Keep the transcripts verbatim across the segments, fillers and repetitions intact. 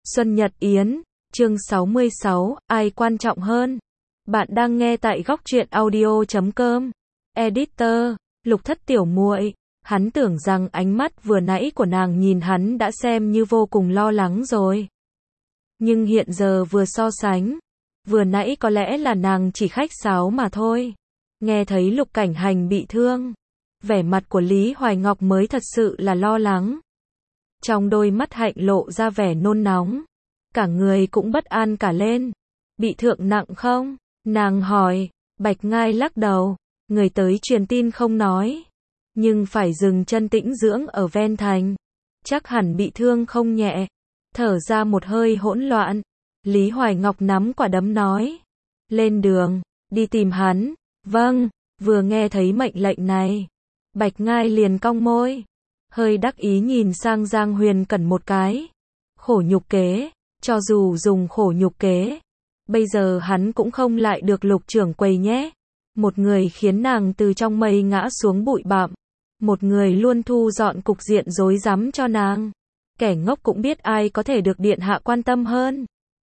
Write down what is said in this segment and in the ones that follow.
Xuân Nhật Yến, chương sáu mươi sáu, ai quan trọng hơn? Bạn đang nghe tại góc truyện audio chấm com. Editor, Lục Thất tiểu muội, hắn tưởng rằng ánh mắt vừa nãy của nàng nhìn hắn đã xem như vô cùng lo lắng rồi. Nhưng hiện giờ vừa so sánh, vừa nãy có lẽ là nàng chỉ khách sáo mà thôi. Nghe thấy Lục Cảnh Hành bị thương, vẻ mặt của Lý Hoài Ngọc mới thật sự là lo lắng. Trong đôi mắt hạnh lộ ra vẻ nôn nóng, cả người cũng bất an cả lên. Bị thương nặng không? Nàng hỏi. Bạch Ngai lắc đầu, người tới truyền tin không nói, nhưng phải dừng chân tĩnh dưỡng ở ven thành, chắc hẳn bị thương không nhẹ. Thở ra một hơi hỗn loạn, Lý Hoài Ngọc nắm quả đấm nói, lên đường, đi tìm hắn. Vâng. Vừa nghe thấy mệnh lệnh này, Bạch Ngai liền cong môi, hơi đắc ý nhìn sang Giang Huyền Cẩn một cái. Khổ nhục kế, cho dù dùng khổ nhục kế, bây giờ hắn cũng không lại được Lục trưởng quầy nhé. Một người khiến nàng từ trong mây ngã xuống bụi bặm, một người luôn thu dọn cục diện rối rắm cho nàng. Kẻ ngốc cũng biết ai có thể được điện hạ quan tâm hơn.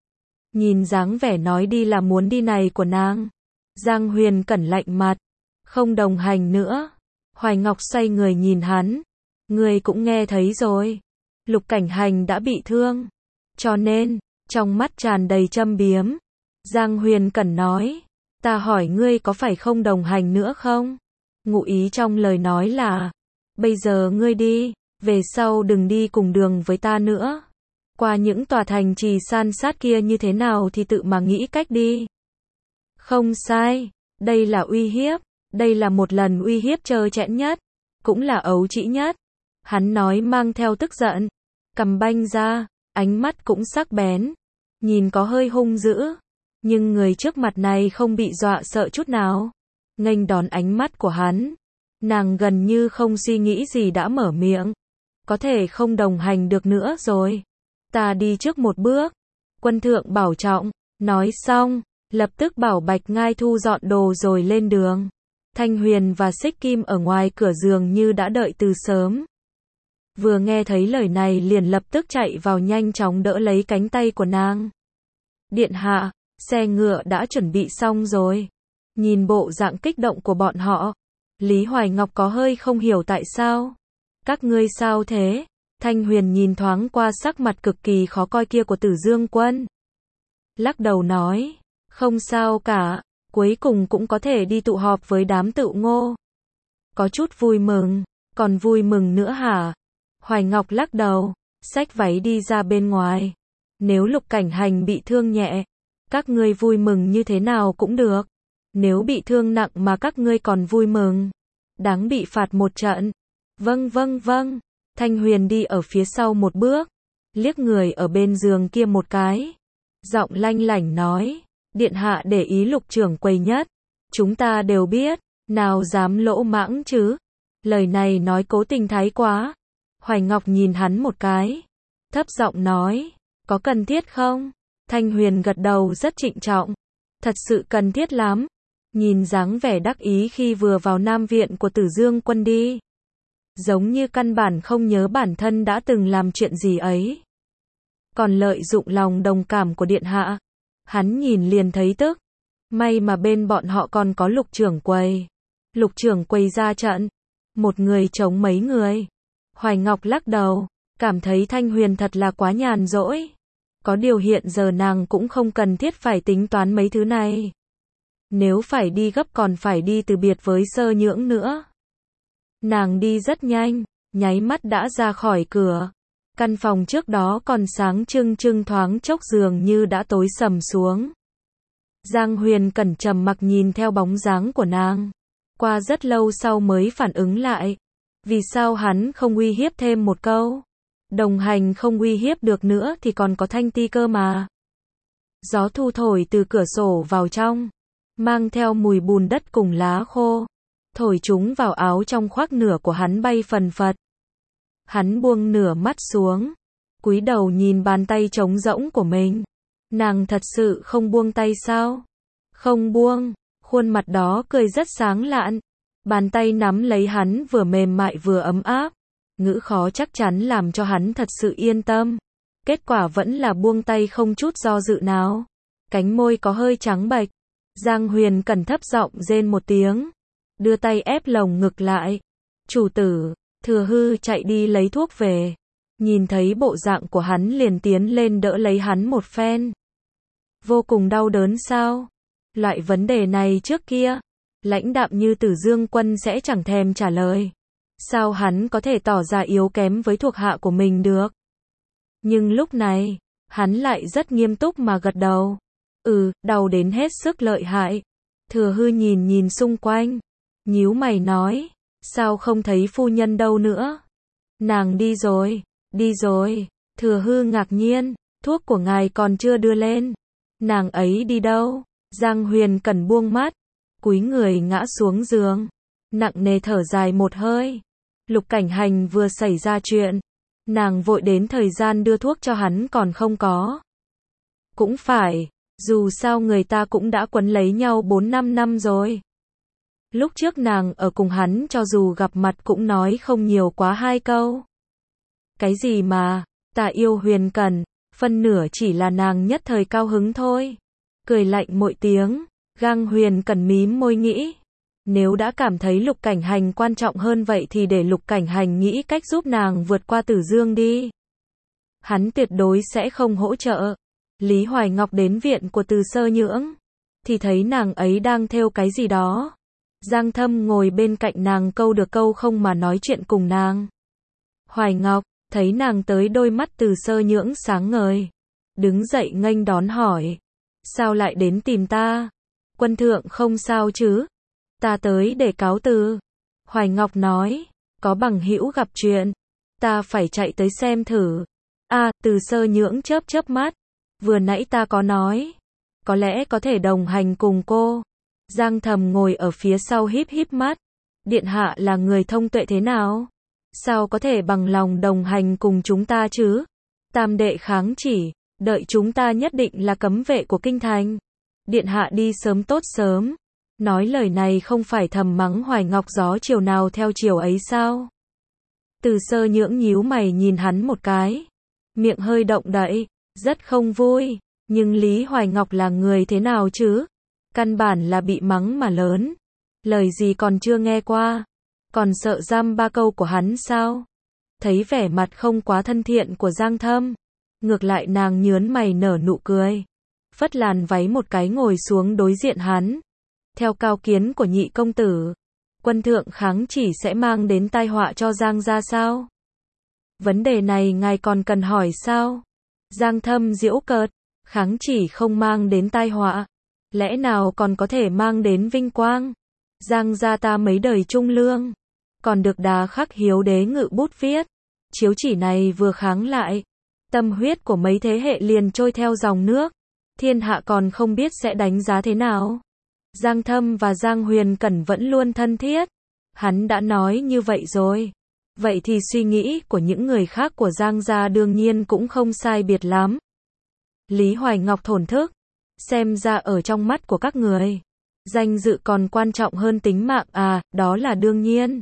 Nhìn dáng vẻ nói đi là muốn đi này của nàng, Giang Huyền Cẩn lạnh mặt, không đồng hành nữa. Hoài Ngọc xoay người nhìn hắn, người cũng nghe thấy rồi, Lục Cảnh Hành đã bị thương, cho nên, trong mắt tràn đầy châm biếm, Giang Huyền Cẩn nói, ta hỏi ngươi có phải không đồng hành nữa không? Ngụ ý trong lời nói là, bây giờ ngươi đi, về sau đừng đi cùng đường với ta nữa. Qua những tòa thành trì san sát kia như thế nào thì tự mà nghĩ cách đi. Không sai, đây là uy hiếp, đây là một lần uy hiếp trơ trẽn nhất, cũng là ấu trĩ nhất. Hắn nói mang theo tức giận, cầm banh ra, ánh mắt cũng sắc bén, nhìn có hơi hung dữ, nhưng người trước mặt này không bị dọa sợ chút nào. Nghênh đón ánh mắt của hắn, nàng gần như không suy nghĩ gì đã mở miệng, có thể không đồng hành được nữa rồi, ta đi trước một bước, quân thượng bảo trọng. Nói xong, lập tức bảo Bạch Ngai thu dọn đồ rồi lên đường. Thanh Huyền và Xích Kim ở ngoài cửa giường như đã đợi từ sớm. Vừa nghe thấy lời này liền lập tức chạy vào nhanh chóng đỡ lấy cánh tay của nàng. Điện hạ, xe ngựa đã chuẩn bị xong rồi. Nhìn bộ dạng kích động của bọn họ, Lý Hoài Ngọc có hơi không hiểu tại sao. Các ngươi sao thế? Thanh Huyền nhìn thoáng qua sắc mặt cực kỳ khó coi kia của Tử Dương Quân, lắc đầu nói, không sao cả, cuối cùng cũng có thể đi tụ họp với đám Tựu Ngô. Có chút vui mừng, còn vui mừng nữa hả? Hoài Ngọc lắc đầu, xách váy đi ra bên ngoài. Nếu Lục Cảnh Hành bị thương nhẹ, các ngươi vui mừng như thế nào cũng được. Nếu bị thương nặng mà các ngươi còn vui mừng, đáng bị phạt một trận. Vâng vâng vâng. Thanh Huyền đi ở phía sau một bước, liếc người ở bên giường kia một cái, giọng lanh lảnh nói, điện hạ để ý Lục trưởng quầy nhất, chúng ta đều biết, nào dám lỗ mãng chứ. Lời này nói cố tình thái quá. Hoài Ngọc nhìn hắn một cái, thấp giọng nói, có cần thiết không? Thanh Huyền gật đầu rất trịnh trọng, thật sự cần thiết lắm. Nhìn dáng vẻ đắc ý khi vừa vào Nam viện của Tử Dương Quân đi, giống như căn bản không nhớ bản thân đã từng làm chuyện gì ấy, còn lợi dụng lòng đồng cảm của điện hạ. Hắn nhìn liền thấy tức, may mà bên bọn họ còn có Lục trưởng quầy. Lục trưởng quầy ra trận, một người chống mấy người. Hoài Ngọc lắc đầu, cảm thấy Thanh Huyền thật là quá nhàn rỗi. Có điều hiện giờ nàng cũng không cần thiết phải tính toán mấy thứ này. Nếu phải đi gấp còn phải đi từ biệt với Sơ Nhưỡng nữa. Nàng đi rất nhanh, nháy mắt đã ra khỏi cửa. Căn phòng trước đó còn sáng trưng trưng thoáng chốc dường như đã tối sầm xuống. Giang Huyền Cẩn trầm mặc nhìn theo bóng dáng của nàng. Qua rất lâu sau mới phản ứng lại. Vì sao hắn không uy hiếp thêm một câu? Đồng hành không uy hiếp được nữa thì còn có Thanh Ti cơ mà. Gió thu thổi từ cửa sổ vào trong, mang theo mùi bùn đất cùng lá khô, thổi chúng vào áo trong khoác nửa của hắn bay phần phật. Hắn buông nửa mắt xuống, cúi đầu nhìn bàn tay trống rỗng của mình. Nàng thật sự không buông tay sao? Không buông. Khuôn mặt đó cười rất sáng lạn, bàn tay nắm lấy hắn vừa mềm mại vừa ấm áp, ngữ khó chắc chắn làm cho hắn thật sự yên tâm. Kết quả vẫn là buông tay không chút do dự nào. Cánh môi có hơi trắng bệch. Giang Huyền Cẩn thấp giọng rên một tiếng. Đưa tay ép lồng ngực lại. Chủ tử, Thừa Hư chạy đi lấy thuốc về. Nhìn thấy bộ dạng của hắn liền tiến lên đỡ lấy hắn một phen. Vô cùng đau đớn sao? Loại vấn đề này trước kia, lãnh đạm như Tử Dương Quân sẽ chẳng thèm trả lời. Sao hắn có thể tỏ ra yếu kém với thuộc hạ của mình được? Nhưng lúc này, hắn lại rất nghiêm túc mà gật đầu. Ừ, đau đến hết sức lợi hại. Thừa Hư nhìn nhìn xung quanh, nhíu mày nói, sao không thấy phu nhân đâu nữa? Nàng đi rồi, đi rồi. Thừa Hư ngạc nhiên, thuốc của ngài còn chưa đưa lên. Nàng ấy đi đâu? Giang Huyền Cẩn buông mắt, cúi người ngã xuống giường, nặng nề thở dài một hơi. Lục Cảnh Hành vừa xảy ra chuyện, nàng vội đến thời gian đưa thuốc cho hắn còn không có. Cũng phải, dù sao người ta cũng đã quấn lấy nhau bốn năm năm rồi. Lúc trước nàng ở cùng hắn cho dù gặp mặt cũng nói không nhiều quá hai câu. Cái gì mà, ta yêu Huyền Cẩn, phân nửa chỉ là nàng nhất thời cao hứng thôi. Cười lạnh mỗi tiếng, Giang Huyền Cẩn mím môi nghĩ. Nếu đã cảm thấy Lục Cảnh Hành quan trọng hơn vậy thì để Lục Cảnh Hành nghĩ cách giúp nàng vượt qua Tử Dương đi. Hắn tuyệt đối sẽ không hỗ trợ. Lý Hoài Ngọc đến viện của Từ Sơ Nhưỡng, thì thấy nàng ấy đang thêu cái gì đó. Giang Thâm ngồi bên cạnh nàng câu được câu không mà nói chuyện cùng nàng. Hoài Ngọc, thấy nàng tới đôi mắt Từ Sơ Nhưỡng sáng ngời. Đứng dậy nghênh đón hỏi. Sao lại đến tìm ta? Quân thượng không sao chứ? Ta tới để cáo từ. Hoài Ngọc nói, có bằng hữu gặp chuyện, ta phải chạy tới xem thử. A, à, Từ Sơ Nhưỡng chớp chớp mắt, vừa nãy ta có nói, có lẽ có thể đồng hành cùng cô. Giang Thầm ngồi ở phía sau híp híp mắt, điện hạ là người thông tuệ thế nào? Sao có thể bằng lòng đồng hành cùng chúng ta chứ? Tam đệ kháng chỉ, đợi chúng ta nhất định là cấm vệ của kinh thành. Điện hạ đi sớm tốt sớm. Nói lời này không phải thầm mắng Hoài Ngọc gió chiều nào theo chiều ấy sao? Từ Sơ Nhưỡng nhíu mày nhìn hắn một cái, miệng hơi động đậy, rất không vui, nhưng Lý Hoài Ngọc là người thế nào chứ? Căn bản là bị mắng mà lớn, lời gì còn chưa nghe qua, còn sợ giam ba câu của hắn sao? Thấy vẻ mặt không quá thân thiện của Giang Thâm, ngược lại nàng nhớn mày nở nụ cười, phất làn váy một cái ngồi xuống đối diện hắn. Theo cao kiến của nhị công tử, quân thượng kháng chỉ sẽ mang đến tai họa cho Giang gia sao? Vấn đề này ngài còn cần hỏi sao? Giang Thâm giễu cợt, kháng chỉ không mang đến tai họa, lẽ nào còn có thể mang đến vinh quang? Giang gia ta mấy đời trung lương, còn được Đà Khắc Hiếu đế ngự bút viết, chiếu chỉ này vừa kháng lại, tâm huyết của mấy thế hệ liền trôi theo dòng nước, thiên hạ còn không biết sẽ đánh giá thế nào. Giang Thâm và Giang Huyền Cẩn vẫn luôn thân thiết. Hắn đã nói như vậy rồi. Vậy thì suy nghĩ của những người khác của Giang gia đương nhiên cũng không sai biệt lắm. Lý Hoài Ngọc thổn thức. Xem ra ở trong mắt của các người, danh dự còn quan trọng hơn tính mạng à, đó là đương nhiên.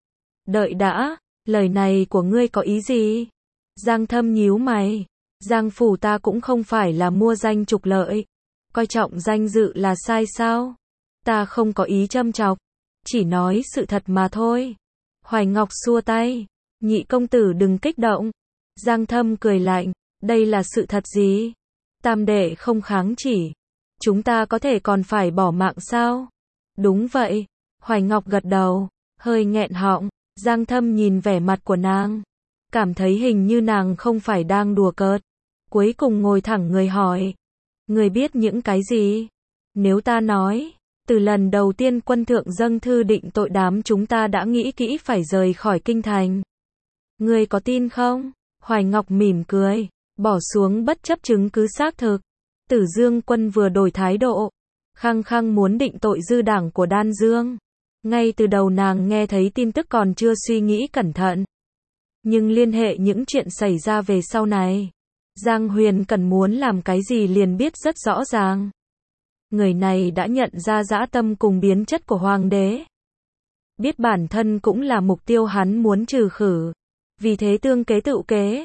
Đợi đã, lời này của ngươi có ý gì? Giang Thâm nhíu mày. Giang phủ ta cũng không phải là mua danh trục lợi. Coi trọng danh dự là sai sao? Ta không có ý châm chọc, chỉ nói sự thật mà thôi. Hoài Ngọc xua tay, nhị công tử đừng kích động. Giang Thâm cười lạnh, đây là sự thật gì? Tam đệ không kháng chỉ, chúng ta có thể còn phải bỏ mạng sao? Đúng vậy, Hoài Ngọc gật đầu, hơi nghẹn họng. Giang Thâm nhìn vẻ mặt của nàng, cảm thấy hình như nàng không phải đang đùa cợt. Cuối cùng ngồi thẳng người hỏi, người biết những cái gì? Nếu ta nói, từ lần đầu tiên quân thượng dâng thư định tội đám chúng ta đã nghĩ kỹ phải rời khỏi kinh thành. Ngươi có tin không? Hoài Ngọc mỉm cười, bỏ xuống bất chấp chứng cứ xác thực. Tử Dương quân vừa đổi thái độ, khăng khăng muốn định tội dư đảng của Đan Dương. Ngay từ đầu nàng nghe thấy tin tức còn chưa suy nghĩ cẩn thận. Nhưng liên hệ những chuyện xảy ra về sau này, Giang Huyền cần muốn làm cái gì liền biết rất rõ ràng. Người này đã nhận ra dã tâm cùng biến chất của hoàng đế. Biết bản thân cũng là mục tiêu hắn muốn trừ khử. Vì thế tương kế tự kế.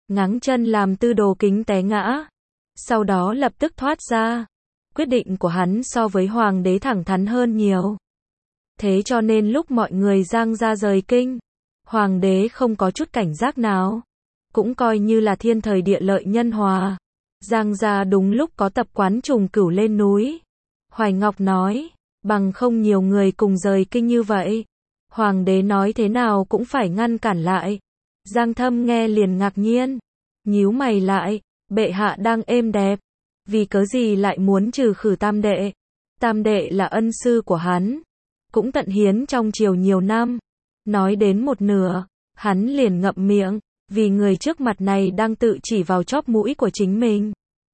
ngáng chân làm Tư Đồ Kính té ngã. Sau đó lập tức thoát ra. Quyết định của hắn so với hoàng đế thẳng thắn hơn nhiều. Thế cho nên lúc mọi người Giang gia rời kinh, hoàng đế không có chút cảnh giác nào. Cũng coi như là thiên thời địa lợi nhân hòa. Giang gia đúng lúc có tập quán trùng cửu lên núi. Hoài Ngọc nói, bằng không nhiều người cùng rời kinh như vậy. Hoàng đế nói thế nào cũng phải ngăn cản lại. Giang Thâm nghe liền ngạc nhiên. Nhíu mày lại, bệ hạ đang êm đẹp. Vì cớ gì lại muốn trừ khử tam đệ? Tam đệ là ân sư của hắn. Cũng tận hiến trong triều nhiều năm. Nói đến một nửa, hắn liền ngậm miệng. Vì người trước mặt này đang tự chỉ vào chóp mũi của chính mình.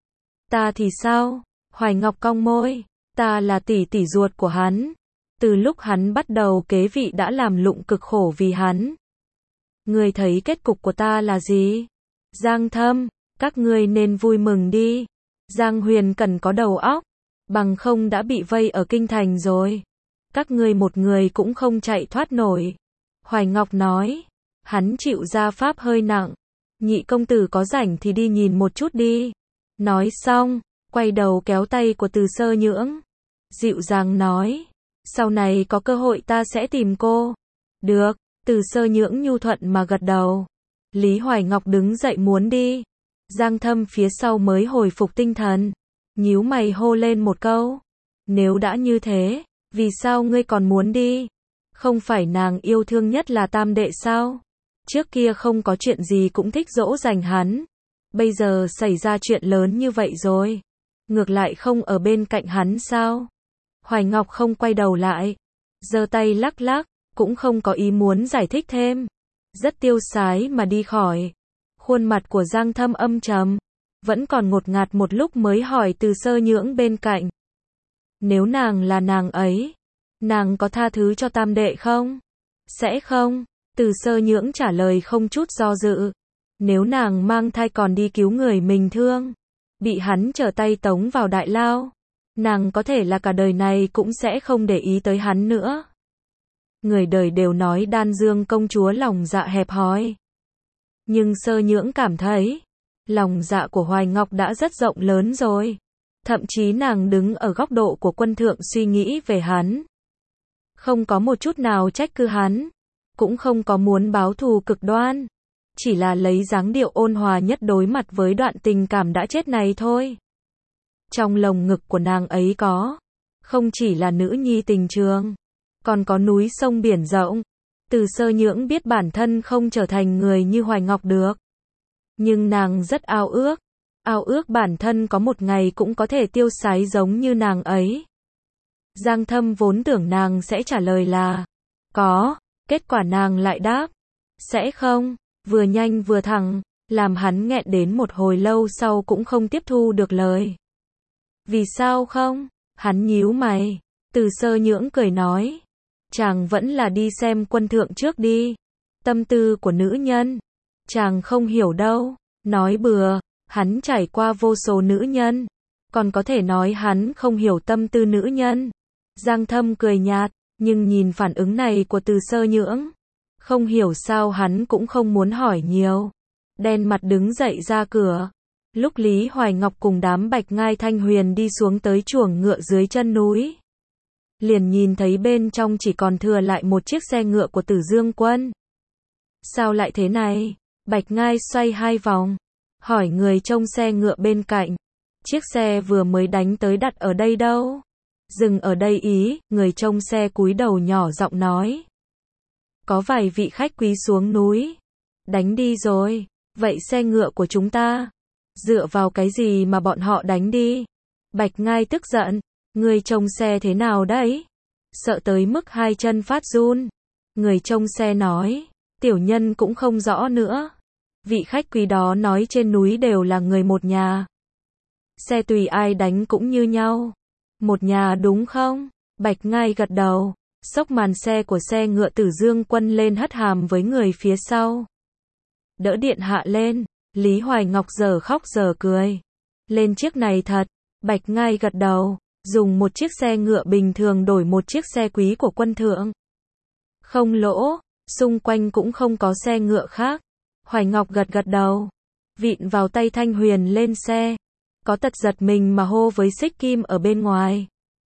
Ta thì sao? Hoài Ngọc cong môi. Ta là tỷ tỷ ruột của hắn. Từ lúc hắn bắt đầu kế vị đã làm lụng cực khổ vì hắn. Ngươi thấy kết cục của ta là gì? Giang Thâm, các ngươi nên vui mừng đi. Giang Huyền cần có đầu óc. Bằng không đã bị vây ở kinh thành rồi. Các ngươi một người cũng không chạy thoát nổi. Hoài Ngọc nói. Hắn chịu gia pháp hơi nặng. Nhị công tử có rảnh thì đi nhìn một chút đi. Nói xong, quay đầu kéo tay của Từ Sơ Nhưỡng. Dịu dàng nói. Sau này có cơ hội ta sẽ tìm cô. Được, Từ Sơ Nhưỡng nhu thuận mà gật đầu. Lý Hoài Ngọc đứng dậy muốn đi. Giang Thâm phía sau mới hồi phục tinh thần. Nhíu mày hô lên một câu. Nếu đã như thế, vì sao ngươi còn muốn đi? Không phải nàng yêu thương nhất là tam đệ sao? Trước kia không có chuyện gì cũng thích dỗ dành hắn. Bây giờ xảy ra chuyện lớn như vậy rồi. Ngược lại không ở bên cạnh hắn sao? Hoài Ngọc không quay đầu lại. Giơ tay lắc lắc, cũng không có ý muốn giải thích thêm. Rất tiêu sái mà đi khỏi. Khuôn mặt của Giang Thâm âm trầm. Vẫn còn ngột ngạt một lúc mới hỏi Từ Sơ Nhưỡng bên cạnh. Nếu nàng là nàng ấy, nàng có tha thứ cho tam đệ không? Sẽ không. Từ Sơ Nhưỡng trả lời không chút do dự. Nếu nàng mang thai còn đi cứu người mình thương, bị hắn trở tay tống vào đại lao, nàng có thể là cả đời này cũng sẽ không để ý tới hắn nữa. Người đời đều nói Đan Dương công chúa lòng dạ hẹp hòi. Nhưng Sơ Nhưỡng cảm thấy, lòng dạ của Hoài Ngọc đã rất rộng lớn rồi. Thậm chí nàng đứng ở góc độ của quân thượng suy nghĩ về hắn. Không có một chút nào trách cứ hắn. Cũng không có muốn báo thù cực đoan. Chỉ là lấy dáng điệu ôn hòa nhất đối mặt với đoạn tình cảm đã chết này thôi. Trong lồng ngực của nàng ấy có, không chỉ là nữ nhi tình trường, còn có núi sông biển rộng. Từ Sơ Nhưỡng biết bản thân không trở thành người như Hoài Ngọc được. Nhưng nàng rất ao ước. Ao ước bản thân có một ngày cũng có thể tiêu sái giống như nàng ấy. Giang Thâm vốn tưởng nàng sẽ trả lời là có. Kết quả nàng lại đáp sẽ không. Vừa nhanh vừa thẳng, làm hắn nghẹn đến một hồi lâu sau cũng không tiếp thu được lời. Vì sao không? Hắn nhíu mày. Từ Sơ Nhưỡng cười nói. Chàng vẫn là đi xem quân thượng trước đi. Tâm tư của nữ nhân. Chàng không hiểu đâu. Nói bừa, hắn trải qua vô số nữ nhân. Còn có thể nói hắn không hiểu tâm tư nữ nhân. Giang Thâm cười nhạt, nhưng nhìn phản ứng này của Từ Sơ Nhưỡng. Không hiểu sao hắn cũng không muốn hỏi nhiều. Đen mặt đứng dậy ra cửa. Lúc Lý Hoài Ngọc cùng đám Bạch Ngai Thanh Huyền đi xuống tới chuồng ngựa dưới chân núi. Liền nhìn thấy bên trong chỉ còn thừa lại một chiếc xe ngựa của Tử Dương Quân. Sao lại thế này? Bạch Ngai xoay hai vòng. Hỏi người trông xe ngựa bên cạnh. Chiếc xe vừa mới đánh tới đặt ở đây đâu? Dừng ở đây ý, người trông xe cúi đầu nhỏ giọng nói. Có vài vị khách quý xuống núi. Đánh đi rồi. Vậy xe ngựa của chúng ta? Dựa vào cái gì mà bọn họ đánh đi? Bạch Ngai tức giận. Người trông xe thế nào đấy? Sợ tới mức hai chân phát run. Người trông xe nói. Tiểu nhân cũng không rõ nữa. Vị khách quý đó nói trên núi đều là người một nhà. Xe tùy ai đánh cũng như nhau. Một nhà đúng không? Bạch Ngai gật đầu. Xốc màn xe của xe ngựa Tử Dương Quân lên hất hàm với người phía sau. Đỡ điện hạ lên. Lý Hoài Ngọc giờ khóc giờ cười. Lên chiếc này thật. Bạch Ngai gật đầu. Dùng một chiếc xe ngựa bình thường đổi một chiếc xe quý của quân thượng. Không lỗ. Xung quanh cũng không có xe ngựa khác. Hoài Ngọc gật gật đầu. vịn vào tay Thanh Huyền lên xe. Có tật giật mình mà hô với Xích Kim ở bên ngoài.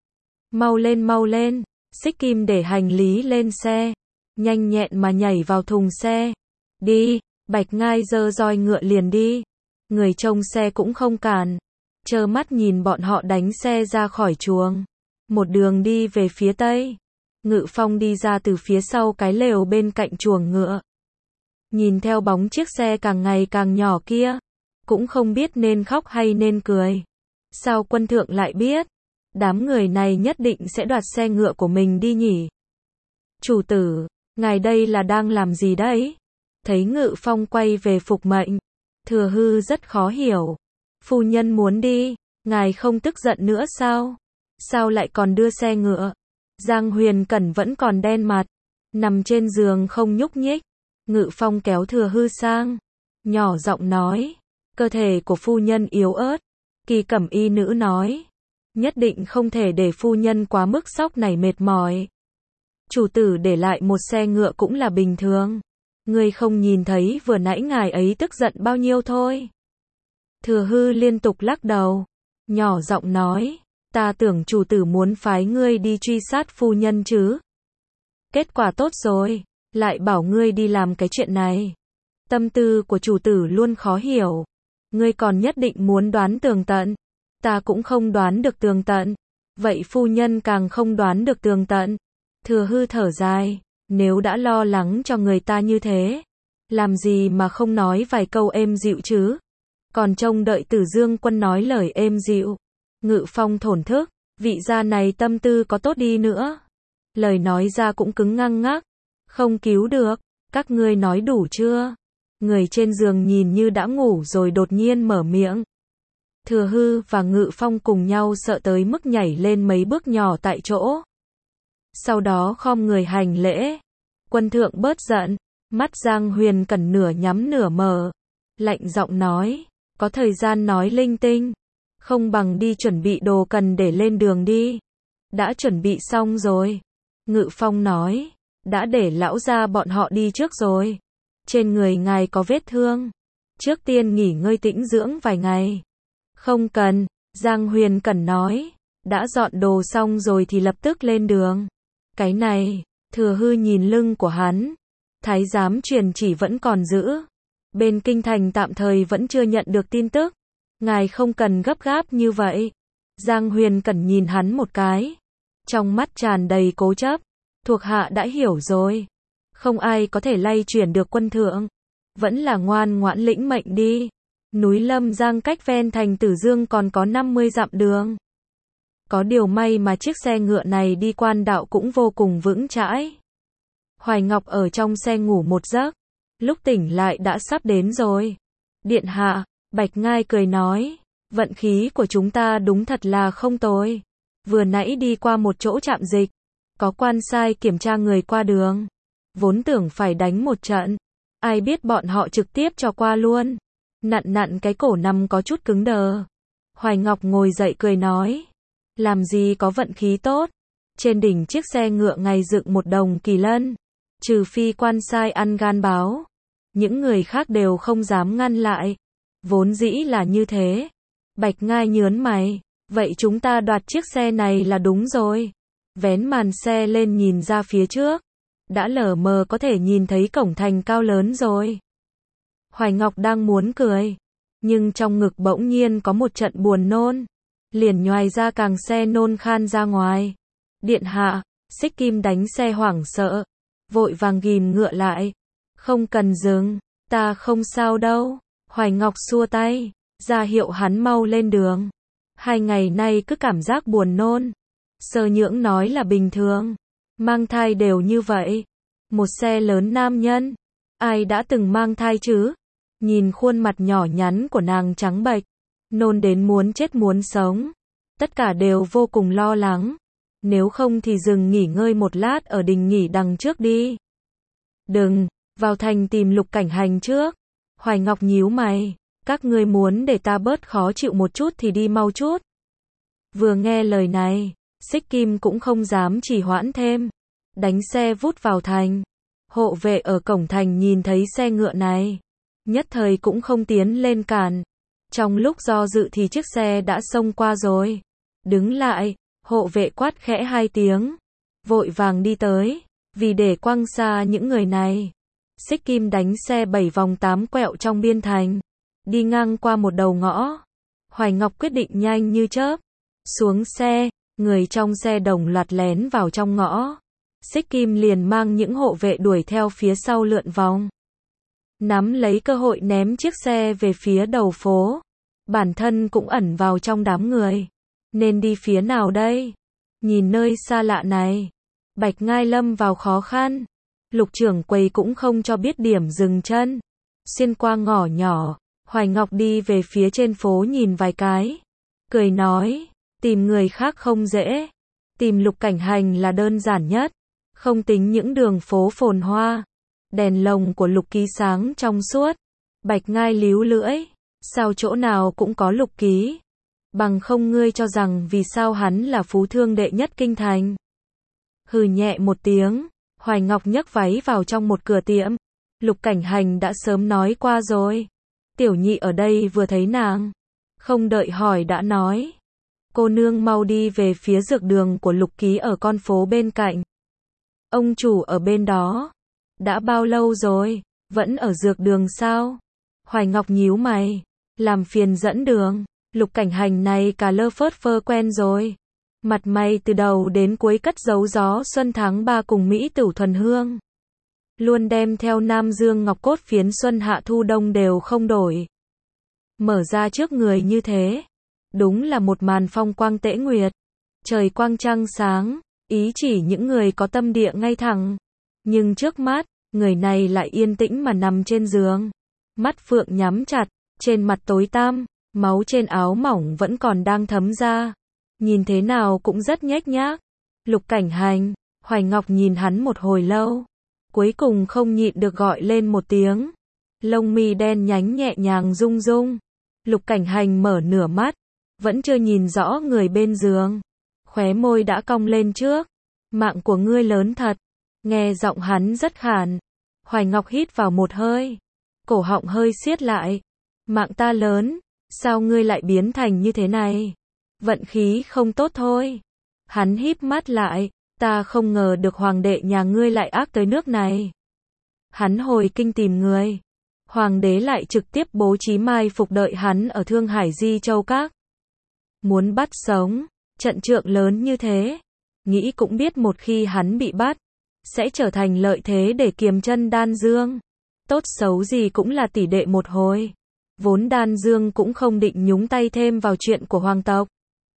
Mau lên mau lên, Xích Kim để hành lý lên xe. Nhanh nhẹn mà nhảy vào thùng xe. Đi, Bạch Ngai giơ roi ngựa liền đi. Người trông xe cũng không cản. Trơ mắt nhìn bọn họ đánh xe ra khỏi chuồng. Một đường đi về phía tây. Ngự Phong đi ra từ phía sau cái lều bên cạnh chuồng ngựa. Nhìn theo bóng chiếc xe càng ngày càng nhỏ kia. Cũng không biết nên khóc hay nên cười. Sao Quân Thượng lại biết? Đám người này nhất định sẽ đoạt xe ngựa của mình đi nhỉ? Chủ tử, ngài đây là đang làm gì đấy? Thấy Ngự Phong quay về phục mệnh. Thừa Hư rất khó hiểu. Phu nhân muốn đi, ngài không tức giận nữa sao? Sao lại còn đưa xe ngựa? Giang Huyền Cẩn vẫn còn đen mặt. Nằm trên giường không nhúc nhích. Ngự Phong kéo Thừa Hư sang. Nhỏ giọng nói. Cơ thể của phu nhân yếu ớt. Kỳ Cẩm Y nữ nói. Nhất định không thể để phu nhân quá mức sốc này mệt mỏi. Chủ tử để lại một xe ngựa cũng là bình thường. Ngươi không nhìn thấy vừa nãy ngài ấy tức giận bao nhiêu thôi. Thừa Hư liên tục lắc đầu. Nhỏ giọng nói. Ta tưởng chủ tử muốn phái ngươi đi truy sát phu nhân chứ. Kết quả tốt rồi. Lại bảo ngươi đi làm cái chuyện này. Tâm tư của chủ tử luôn khó hiểu. Ngươi còn nhất định muốn đoán tường tận. Ta cũng không đoán được tường tận. Vậy phu nhân càng không đoán được tường tận. Thừa Hư thở dài. Nếu đã lo lắng cho người ta như thế. Làm gì mà không nói vài câu êm dịu chứ. Còn trông đợi Tử Dương Quân nói lời êm dịu. Ngự Phong thổn thức. Vị gia này tâm tư có tốt đi nữa. Lời nói ra cũng cứng ngăng ngắc. Không cứu được. Các ngươi nói đủ chưa? Người trên giường nhìn như đã ngủ rồi đột nhiên mở miệng. Thừa Hư và Ngự Phong cùng nhau sợ tới mức nhảy lên mấy bước nhỏ tại chỗ. Sau đó khom người hành lễ. Quân thượng bớt giận. Mắt Giang Huyền Cẩn nửa nhắm nửa mở. Lạnh giọng nói. Có thời gian nói linh tinh. Không bằng đi chuẩn bị đồ cần để lên đường đi. Đã chuẩn bị xong rồi. Ngự Phong nói. Đã để lão gia bọn họ đi trước rồi. Trên người ngài có vết thương. Trước tiên nghỉ ngơi tĩnh dưỡng vài ngày. Không cần. Giang Huyền Cẩn nói. Đã dọn đồ xong rồi thì lập tức lên đường. Cái này. Thừa Hư nhìn lưng của hắn. Thái giám truyền chỉ vẫn còn giữ. Bên kinh thành tạm thời vẫn chưa nhận được tin tức. Ngài không cần gấp gáp như vậy. Giang Huyền Cẩn nhìn hắn một cái. Trong mắt tràn đầy cố chấp. Thuộc hạ đã hiểu rồi. Không ai có thể lay chuyển được quân thượng. Vẫn là ngoan ngoãn lĩnh mệnh đi. Núi Lâm Giang cách ven thành Tử Dương còn có năm mươi dặm đường. Có điều may mà chiếc xe ngựa này đi quan đạo cũng vô cùng vững chãi. Hoài Ngọc ở trong xe ngủ một giấc. Lúc tỉnh lại đã sắp đến rồi. Điện hạ, Bạch Ngai cười nói. Vận khí của chúng ta đúng thật là không tồi. Vừa nãy đi qua một chỗ trạm dịch. Có quan sai kiểm tra người qua đường. Vốn tưởng phải đánh một trận. Ai biết bọn họ trực tiếp cho qua luôn. Nặn nặn cái cổ nằm có chút cứng đờ. Hoài Ngọc ngồi dậy cười nói. Làm gì có vận khí tốt. Trên đỉnh chiếc xe ngựa ngày dựng một đồng kỳ lân. Trừ phi quan sai ăn gan báo. Những người khác đều không dám ngăn lại. Vốn dĩ là như thế. Bạch Ngai nhớn mày. Vậy chúng ta đoạt chiếc xe này là đúng rồi. Vén màn xe lên nhìn ra phía trước. Đã lờ mờ có thể nhìn thấy cổng thành cao lớn rồi. Hoài Ngọc đang muốn cười. Nhưng trong ngực bỗng nhiên có một trận buồn nôn. Liền nhoài ra càng xe nôn khan ra ngoài. Điện hạ, Xích Kim đánh xe hoảng sợ. Vội vàng ghim ngựa lại. Không cần dừng, ta không sao đâu. Hoài Ngọc xua tay, ra hiệu hắn mau lên đường. Hai ngày nay cứ cảm giác buồn nôn. Sơ Nhưỡng nói là bình thường. Mang thai đều như vậy. Một xe lớn nam nhân. Ai đã từng mang thai chứ? Nhìn khuôn mặt nhỏ nhắn của nàng trắng bệch. Nôn đến muốn chết muốn sống. Tất cả đều vô cùng lo lắng. Nếu không thì dừng nghỉ ngơi một lát ở đình nghỉ đằng trước đi. Đừng, vào thành tìm Lục Cảnh Hành trước. Hoài Ngọc nhíu mày. Các ngươi muốn để ta bớt khó chịu một chút thì đi mau chút. Vừa nghe lời này, Xích Kim cũng không dám trì hoãn thêm. Đánh xe vút vào thành. Hộ vệ ở cổng thành nhìn thấy xe ngựa này. nhất thời cũng không tiến lên cản. Trong lúc do dự thì chiếc xe đã xông qua rồi. Đứng lại, hộ vệ quát khẽ hai tiếng. Vội vàng đi tới, vì để quăng xa những người này. Xích Kim đánh xe bảy vòng tám quẹo trong biên thành. Đi ngang qua một đầu ngõ. Hoài Ngọc quyết định nhanh như chớp. Xuống xe, người trong xe đồng loạt lén vào trong ngõ. Xích Kim liền mang những hộ vệ đuổi theo phía sau lượn vòng. Nắm lấy cơ hội ném chiếc xe về phía đầu phố. Bản thân cũng ẩn vào trong đám người. Nên đi phía nào đây? Nhìn nơi xa lạ này. Bạch Ngai lâm vào khó khăn. Lục trưởng quầy cũng không cho biết điểm dừng chân. Xuyên qua ngõ nhỏ, Hoài Ngọc đi về phía trên phố nhìn vài cái. Cười nói, tìm người khác không dễ. Tìm Lục Cảnh Hành là đơn giản nhất. Không tính những đường phố phồn hoa. Đèn lồng của Lục Ký sáng trong suốt. Bạch Ngai líu lưỡi. Sao chỗ nào cũng có Lục Ký? Bằng không ngươi cho rằng vì sao hắn là phú thương đệ nhất kinh thành? Hừ nhẹ một tiếng. Hoài Ngọc nhấc váy vào trong một cửa tiệm. Lục Cảnh Hành đã sớm nói qua rồi. Tiểu nhị ở đây vừa thấy nàng. Không đợi hỏi đã nói. Cô nương mau đi về phía dược đường của Lục Ký ở con phố bên cạnh. Ông chủ ở bên đó. Đã bao lâu rồi? Vẫn ở dược đường sao? Hoài Ngọc nhíu mày. Làm phiền dẫn đường. Lục Cảnh Hành này cả lơ phớt phơ quen rồi. Mặt mày từ đầu đến cuối cất giấu gió xuân tháng ba cùng Mỹ Tửu thuần hương. Luôn đem theo Nam Dương ngọc cốt phiến xuân hạ thu đông đều không đổi. Mở ra trước người như thế. Đúng là một màn phong quang tễ nguyệt. Trời quang trăng sáng. Ý chỉ những người có tâm địa ngay thẳng. Nhưng trước mắt, người này lại yên tĩnh mà nằm trên giường. Mắt phượng nhắm chặt, trên mặt tối tăm, máu trên áo mỏng vẫn còn đang thấm ra. Nhìn thế nào cũng rất nhếch nhác. Lục Cảnh Hành, Hoài Ngọc nhìn hắn một hồi lâu. Cuối cùng không nhịn được gọi lên một tiếng. Lông mi đen nhánh nhẹ nhàng rung rung. Lục Cảnh Hành mở nửa mắt. Vẫn chưa nhìn rõ người bên giường. Khóe môi đã cong lên trước. Mạng của ngươi lớn thật. Nghe giọng hắn rất khàn. Hoài Ngọc hít vào một hơi. Cổ họng hơi siết lại. Mạng ta lớn. Sao ngươi lại biến thành như thế này? Vận khí không tốt thôi. Hắn híp mắt lại. Ta không ngờ được hoàng đệ nhà ngươi lại ác tới nước này. Hắn hồi kinh tìm người. Hoàng đế lại trực tiếp bố trí mai phục đợi hắn ở Thương Hải Di Châu Các. Muốn bắt sống. Trận trượng lớn như thế. Nghĩ cũng biết một khi hắn bị bắt. Sẽ trở thành lợi thế để kiềm chân Đan Dương. Tốt xấu gì cũng là tỷ đệ một hồi. Vốn Đan Dương cũng không định nhúng tay thêm vào chuyện của hoàng tộc.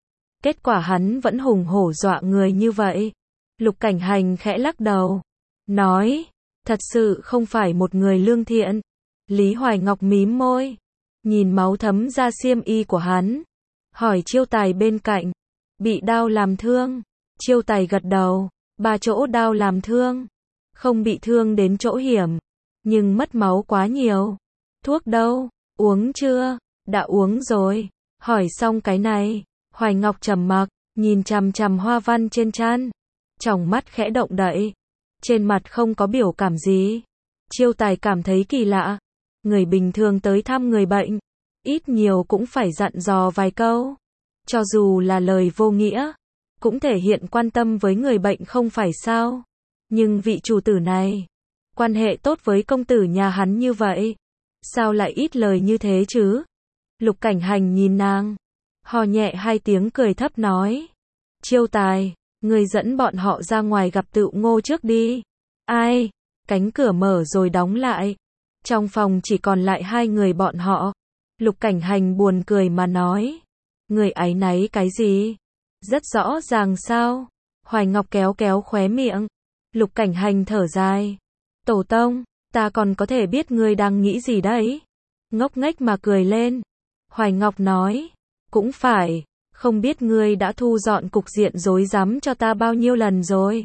Kết quả hắn vẫn hùng hổ dọa người như vậy. Lục Cảnh Hành khẽ lắc đầu. Nói. Thật sự không phải một người lương thiện. Lý Hoài Ngọc mím môi. Nhìn máu thấm ra xiêm y của hắn. Hỏi Chiêu Tài bên cạnh. Bị đao làm thương. Chiêu Tài gật đầu. Ba chỗ đao làm thương. Không bị thương đến chỗ hiểm. Nhưng mất máu quá nhiều. Thuốc đâu? Uống chưa? Đã uống rồi. Hỏi xong cái này. Hoài Ngọc trầm mặc. Nhìn chằm chằm hoa văn trên trán. Tròng mắt khẽ động đậy. Trên mặt không có biểu cảm gì. Chiêu Tài cảm thấy kỳ lạ. Người bình thường tới thăm người bệnh. Ít nhiều cũng phải dặn dò vài câu. Cho dù là lời vô nghĩa. Cũng thể hiện quan tâm với người bệnh không phải sao. Nhưng vị chủ tử này. Quan hệ tốt với công tử nhà hắn như vậy. Sao lại ít lời như thế chứ? Lục Cảnh Hành nhìn nàng. Hò nhẹ hai tiếng cười thấp nói. Chiêu Tài. Người dẫn bọn họ ra ngoài gặp Tựu Ngô trước đi. Ai? Cánh cửa mở rồi đóng lại. Trong phòng chỉ còn lại hai người bọn họ. Lục Cảnh Hành buồn cười mà nói. Người áy náy cái gì? Rất rõ ràng sao? Hoài Ngọc kéo kéo khóe miệng. Lục Cảnh Hành thở dài. Tổ tông, ta còn có thể biết ngươi đang nghĩ gì đấy? Ngốc nghếch mà cười lên. Hoài Ngọc nói. Cũng phải. Không biết ngươi đã thu dọn cục diện rối rắm cho ta bao nhiêu lần rồi.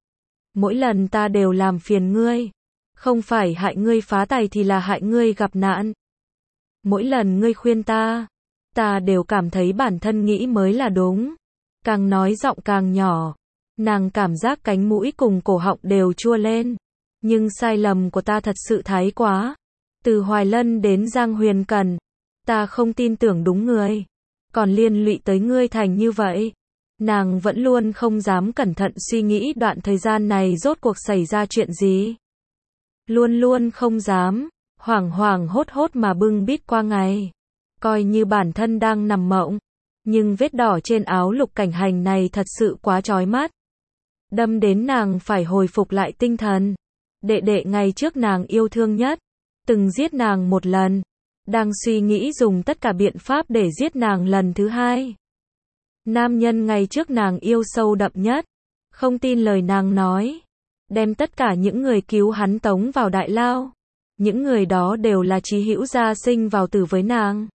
Mỗi lần ta đều làm phiền ngươi. Không phải hại ngươi phá tài thì là hại ngươi gặp nạn. Mỗi lần ngươi khuyên ta. Ta đều cảm thấy bản thân nghĩ mới là đúng. Càng nói giọng càng nhỏ. Nàng cảm giác cánh mũi cùng cổ họng đều chua lên. Nhưng sai lầm của ta thật sự thái quá. Từ Hoài Lân đến Giang Huyền Cần, ta không tin tưởng đúng người. Còn liên lụy tới ngươi thành như vậy. Nàng vẫn luôn không dám cẩn thận suy nghĩ đoạn thời gian này rốt cuộc xảy ra chuyện gì. Luôn luôn không dám, hoảng hoảng hốt hốt mà bưng bít qua ngày. Coi như bản thân đang nằm mộng. Nhưng vết đỏ trên áo Lục Cảnh Hành này thật sự quá chói mắt. Đâm đến nàng phải hồi phục lại tinh thần. Đệ đệ ngày trước nàng yêu thương nhất, từng giết nàng một lần. Đang suy nghĩ dùng tất cả biện pháp để giết nàng lần thứ hai. Nam nhân ngày trước nàng yêu sâu đậm nhất, không tin lời nàng nói. Đem tất cả những người cứu hắn tống vào đại lao. Những người đó đều là chí hữu gia sinh vào tử với nàng.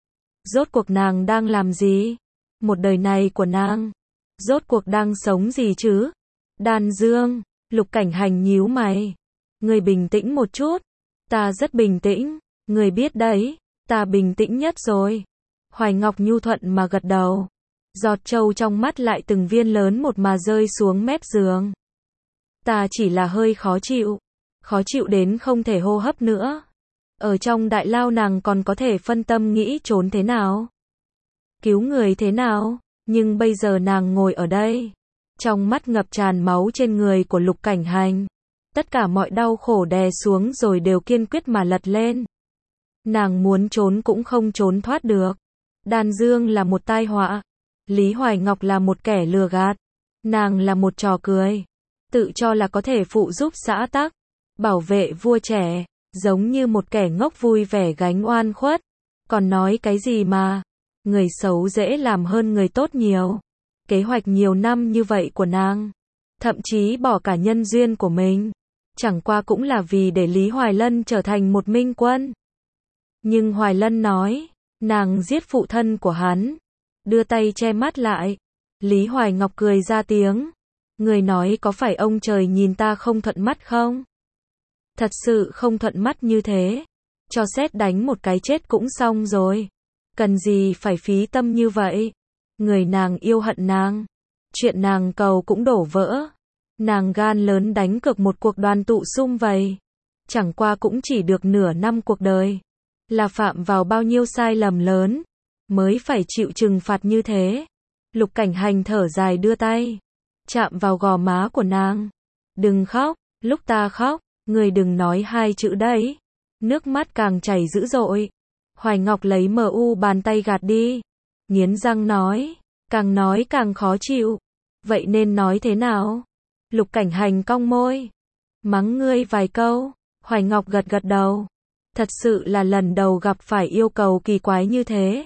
Rốt cuộc nàng đang làm gì? Một đời này của nàng, rốt cuộc đang sống gì chứ? Đan Dương, Lục Cảnh Hành nhíu mày. Người bình tĩnh một chút. Ta rất bình tĩnh, người biết đấy, ta bình tĩnh nhất rồi. Hoài Ngọc nhu thuận mà gật đầu. Giọt trâu trong mắt lại từng viên lớn một mà rơi xuống mép giường. Ta chỉ là hơi khó chịu. Khó chịu đến không thể hô hấp nữa. Ở trong đại lao nàng còn có thể phân tâm nghĩ trốn thế nào. Cứu người thế nào. Nhưng bây giờ nàng ngồi ở đây. Trong mắt ngập tràn máu trên người của Lục Cảnh Hành. Tất cả mọi đau khổ đè xuống rồi đều kiên quyết mà lật lên. Nàng muốn trốn cũng không trốn thoát được. Đan Dương là một tai họa. Lý Hoài Ngọc là một kẻ lừa gạt. Nàng là một trò cười. Tự cho là có thể phụ giúp xã tắc. Bảo vệ vua trẻ. Giống như một kẻ ngốc vui vẻ gánh oan khuất. Còn nói cái gì mà. Người xấu dễ làm hơn người tốt nhiều. Kế hoạch nhiều năm như vậy của nàng. Thậm chí bỏ cả nhân duyên của mình. Chẳng qua cũng là vì để Lý Hoài Lân trở thành một minh quân. Nhưng Hoài Lân nói. Nàng giết phụ thân của hắn. Đưa tay che mắt lại. Lý Hoài Ngọc cười ra tiếng. Người nói có phải ông trời nhìn ta không thuận mắt không? Thật sự không thuận mắt như thế. Cho sét đánh một cái chết cũng xong rồi. Cần gì phải phí tâm như vậy? Người nàng yêu hận nàng. Chuyện nàng cầu cũng đổ vỡ. Nàng gan lớn đánh cược một cuộc đoàn tụ sum vầy. Chẳng qua cũng chỉ được nửa năm cuộc đời. Là phạm vào bao nhiêu sai lầm lớn. Mới phải chịu trừng phạt như thế. Lục Cảnh Hành thở dài đưa tay. Chạm vào gò má của nàng. Đừng khóc, lúc ta khóc. Người đừng nói hai chữ đấy. Nước mắt càng chảy dữ dội. Hoài Ngọc lấy mờ u bàn tay gạt đi. Nghiến răng nói. Càng nói càng khó chịu. Vậy nên nói thế nào? Lục Cảnh Hành cong môi. Mắng ngươi vài câu. Hoài Ngọc gật gật đầu. Thật sự là lần đầu gặp phải yêu cầu kỳ quái như thế.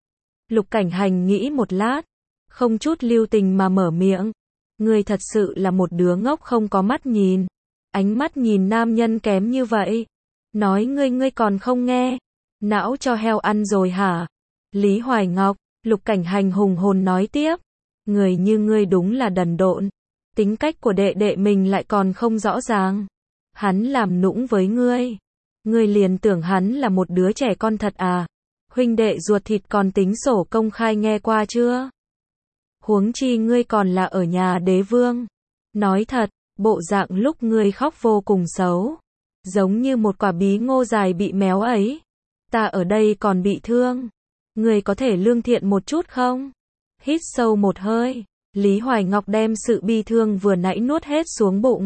Lục Cảnh Hành nghĩ một lát. Không chút lưu tình mà mở miệng. Ngươi thật sự là một đứa ngốc không có mắt nhìn. Ánh mắt nhìn nam nhân kém như vậy. Nói ngươi ngươi còn không nghe. Não cho heo ăn rồi hả? Lý Hoài Ngọc, Lục Cảnh Hành hùng hồn nói tiếp. Người như ngươi đúng là đần độn. Tính cách của đệ đệ mình lại còn không rõ ràng. Hắn làm nũng với ngươi. Ngươi liền tưởng hắn là một đứa trẻ con thật à? Huynh đệ ruột thịt còn tính sổ công khai nghe qua chưa? Huống chi ngươi còn là ở nhà đế vương. Nói thật, bộ dạng lúc ngươi khóc vô cùng xấu. Giống như một quả bí ngô dài bị méo ấy. Ta ở đây còn bị thương. Ngươi có thể lương thiện một chút không? Hít sâu một hơi. Lý Hoài Ngọc đem sự bi thương vừa nãy nuốt hết xuống bụng.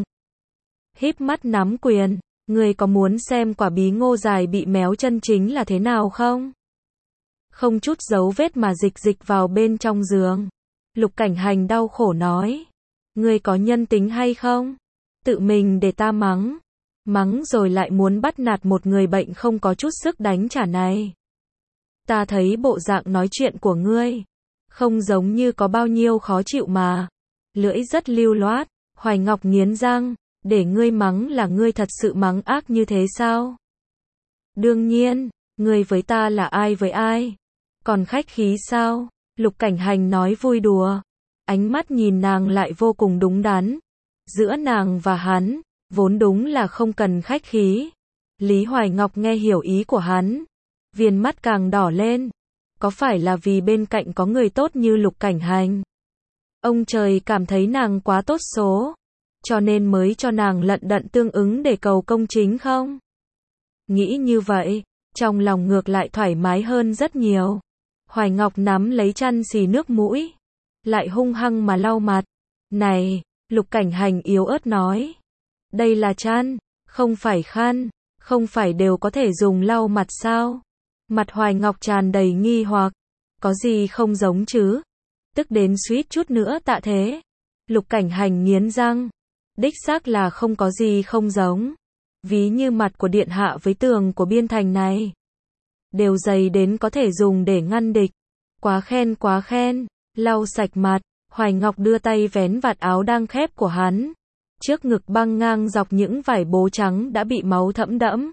Híp mắt nắm quyền. Ngươi có muốn xem quả bí ngô dài bị méo chân chính là thế nào không? Không chút dấu vết mà dịch dịch vào bên trong giường. Lục Cảnh Hành đau khổ nói. Ngươi có nhân tính hay không? Tự mình để ta mắng. Mắng rồi lại muốn bắt nạt một người bệnh không có chút sức đánh trả này. Ta thấy bộ dạng nói chuyện của ngươi. Không giống như có bao nhiêu khó chịu mà. Lưỡi rất lưu loát. Hoài Ngọc nghiến răng. Để ngươi mắng là ngươi thật sự mắng ác như thế sao? Đương nhiên. Ngươi với ta là ai với ai? Còn khách khí sao? Lục Cảnh Hành nói vui đùa. Ánh mắt nhìn nàng lại vô cùng đúng đắn. Giữa nàng và hắn, vốn đúng là không cần khách khí. Lý Hoài Ngọc nghe hiểu ý của hắn. Viền mắt càng đỏ lên. Có phải là vì bên cạnh có người tốt như Lục Cảnh Hành? Ông trời cảm thấy nàng quá tốt số. Cho nên mới cho nàng lận đận tương ứng để cầu công chính không? Nghĩ như vậy, trong lòng ngược lại thoải mái hơn rất nhiều. Hoài Ngọc nắm lấy chăn xì nước mũi, lại hung hăng mà lau mặt. Này, Lục Cảnh Hành yếu ớt nói. Đây là chăn, không phải khăn, không phải đều có thể dùng lau mặt sao? Mặt Hoài Ngọc tràn đầy nghi hoặc. Có gì không giống chứ? Tức đến suýt chút nữa tạ thế. Lục Cảnh Hành nghiến răng. Đích xác là không có gì không giống. Ví như mặt của điện hạ với tường của biên thành này. Đều dày đến có thể dùng để ngăn địch. Quá khen quá khen. Lau sạch mặt, Hoài Ngọc đưa tay vén vạt áo đang khép của hắn. Trước ngực băng ngang dọc những vải bố trắng đã bị máu thẫm đẫm.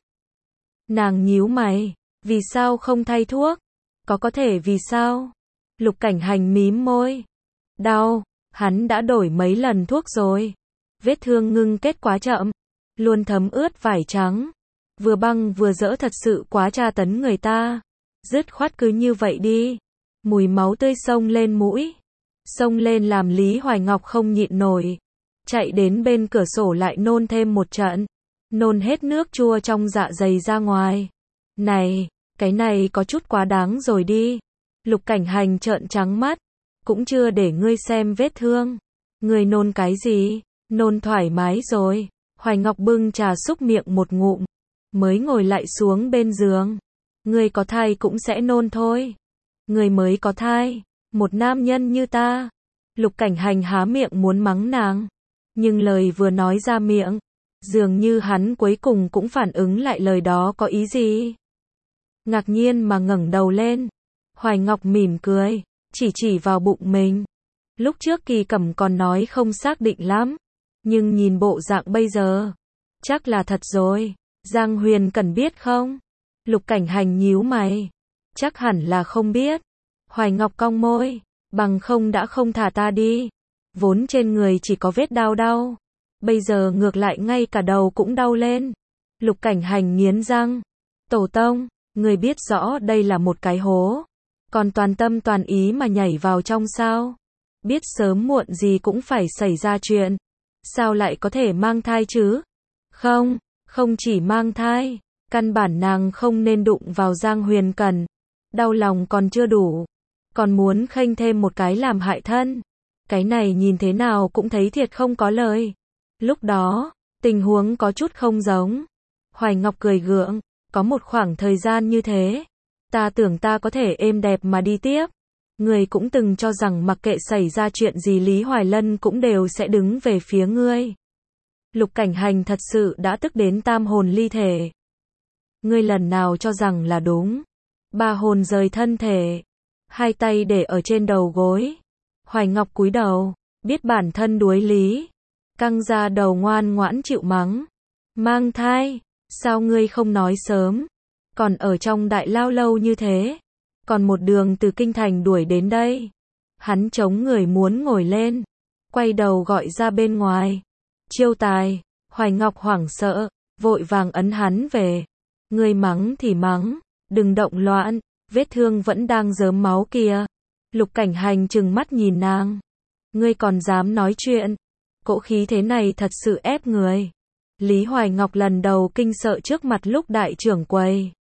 Nàng nhíu mày. Vì sao không thay thuốc? Có có thể vì sao? Lục Cảnh Hành mím môi. Đau, hắn đã đổi mấy lần thuốc rồi. Vết thương ngưng kết quá chậm, luôn thấm ướt vải trắng. Vừa băng vừa dỡ thật sự quá tra tấn người ta. Dứt khoát cứ như vậy đi. Mùi máu tươi xông lên mũi. Xông lên làm Lý Hoài Ngọc không nhịn nổi. Chạy đến bên cửa sổ lại nôn thêm một trận. Nôn hết nước chua trong dạ dày ra ngoài. Này, cái này có chút quá đáng rồi đi. Lục Cảnh Hành trợn trắng mắt. Cũng chưa để ngươi xem vết thương. Ngươi nôn cái gì? Nôn thoải mái rồi. Hoài Ngọc bưng trà xúc miệng một ngụm. Mới ngồi lại xuống bên giường. Ngươi có thai cũng sẽ nôn thôi. Ngươi mới có thai. Một nam nhân như ta. Lục Cảnh Hành há miệng muốn mắng nàng. Nhưng lời vừa nói ra miệng. Dường như hắn cuối cùng cũng phản ứng lại lời đó có ý gì. Ngạc nhiên mà ngẩng đầu lên. Hoài Ngọc mỉm cười. Chỉ chỉ vào bụng mình. Lúc trước Kỳ Cẩm còn nói không xác định lắm. Nhưng nhìn bộ dạng bây giờ. Chắc là thật rồi. Giang Huyền cần biết không? Lục Cảnh Hành nhíu mày. Chắc hẳn là không biết. Hoài Ngọc cong môi. Bằng không đã không thả ta đi. Vốn trên người chỉ có vết đau đau. Bây giờ ngược lại ngay cả đầu cũng đau lên. Lục Cảnh Hành nghiến răng. Tổ tông, người biết rõ đây là một cái hố. Còn toàn tâm toàn ý mà nhảy vào trong sao? Biết sớm muộn gì cũng phải xảy ra chuyện. Sao lại có thể mang thai chứ? Không, không chỉ mang thai. Căn bản nàng không nên đụng vào Giang Huyền Cần. Đau lòng còn chưa đủ. Còn muốn khênh thêm một cái làm hại thân. Cái này nhìn thế nào cũng thấy thiệt không có lời. Lúc đó, tình huống có chút không giống. Hoài Ngọc cười gượng. Có một khoảng thời gian như thế. Ta tưởng ta có thể êm đẹp mà đi tiếp. Người cũng từng cho rằng mặc kệ xảy ra chuyện gì Lý Hoài Lân cũng đều sẽ đứng về phía ngươi. Lục Cảnh Hành thật sự đã tức đến tam hồn ly thể. Ngươi lần nào cho rằng là đúng. Ba hồn rời thân thể. Hai tay để ở trên đầu gối. Hoài Ngọc cúi đầu. Biết bản thân đuối lý. Căng ra đầu ngoan ngoãn chịu mắng. Mang thai. Sao ngươi không nói sớm? Còn ở trong đại lao lâu như thế. Còn một đường từ kinh thành đuổi đến đây. Hắn chống người muốn ngồi lên. Quay đầu gọi ra bên ngoài. Chiêu Tài. Hoài Ngọc hoảng sợ. Vội vàng ấn hắn về. Ngươi mắng thì mắng. Đừng động loạn. Vết thương vẫn đang rớm máu kìa. Lục Cảnh Hành trừng mắt nhìn nàng. Ngươi còn dám nói chuyện. Cỗ khí thế này thật sự ép người. Lý Hoài Ngọc lần đầu kinh sợ trước mặt lúc đại trưởng quầy.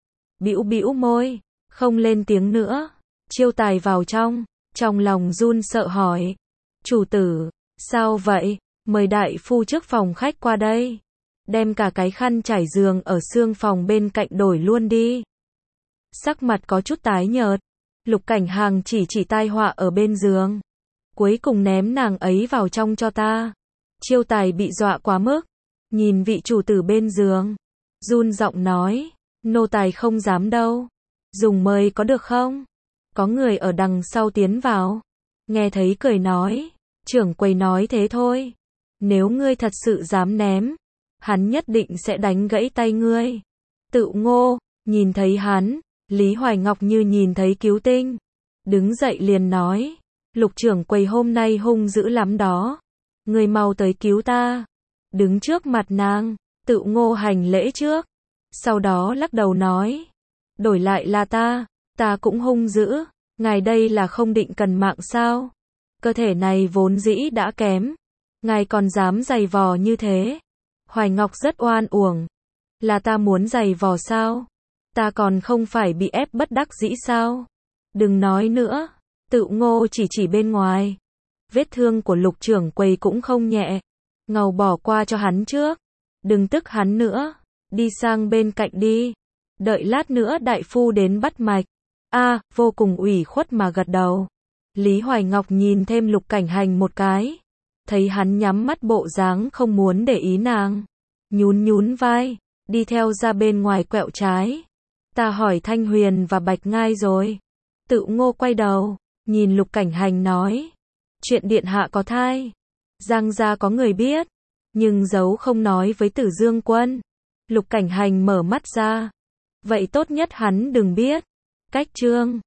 Bĩu bĩu môi. Không lên tiếng nữa. Chiêu Tài vào trong. Trong lòng run sợ hỏi. Chủ tử. Sao vậy? Mời đại phu trước phòng khách qua đây. Đem cả cái khăn trải giường ở xương phòng bên cạnh đổi luôn đi. Sắc mặt có chút tái nhợt. Lục Cảnh Hành chỉ chỉ tai họa ở bên giường. Cuối cùng ném nàng ấy vào trong cho ta. Chiêu Tài bị dọa quá mức. Nhìn vị chủ tử bên giường. Run giọng nói. Nô tài không dám đâu. Dùng mời có được không? Có người ở đằng sau tiến vào. Nghe thấy cười nói. Trưởng quầy nói thế thôi. Nếu ngươi thật sự dám ném. Hắn nhất định sẽ đánh gãy tay ngươi. Tự ngô. Nhìn thấy hắn. Lý Hoài Ngọc như nhìn thấy cứu tinh. Đứng dậy liền nói. Lục trưởng quầy hôm nay hung dữ lắm đó. Ngươi mau tới cứu ta. Đứng trước mặt nàng. Tự ngô hành lễ trước. Sau đó lắc đầu nói. Đổi lại là ta. Ta cũng hung dữ. Ngài đây là không định cần mạng sao? Cơ thể này vốn dĩ đã kém. Ngài còn dám giày vò như thế. Hoài Ngọc rất oan uổng. Là ta muốn giày vò sao? Ta còn không phải bị ép bất đắc dĩ sao? Đừng nói nữa. Tự Ngô chỉ chỉ bên ngoài. Vết thương của Lục trưởng quầy cũng không nhẹ. Ngầu bỏ qua cho hắn trước. Đừng tức hắn nữa. Đi sang bên cạnh đi. Đợi lát nữa đại phu đến bắt mạch. A, vô cùng ủy khuất mà gật đầu. Lý Hoài Ngọc nhìn thêm Lục Cảnh Hành một cái. Thấy hắn nhắm mắt bộ dáng không muốn để ý nàng. Nhún nhún vai. Đi theo ra bên ngoài quẹo trái. Ta hỏi Thanh Huyền và Bạch Ngai rồi. Tự Ngô quay đầu. Nhìn Lục Cảnh Hành nói. Chuyện điện hạ có thai. Giang gia có người biết. Nhưng giấu không nói với Tử Dương Quân. Lục Cảnh Hành mở mắt ra. Vậy tốt nhất hắn đừng biết. Cách chương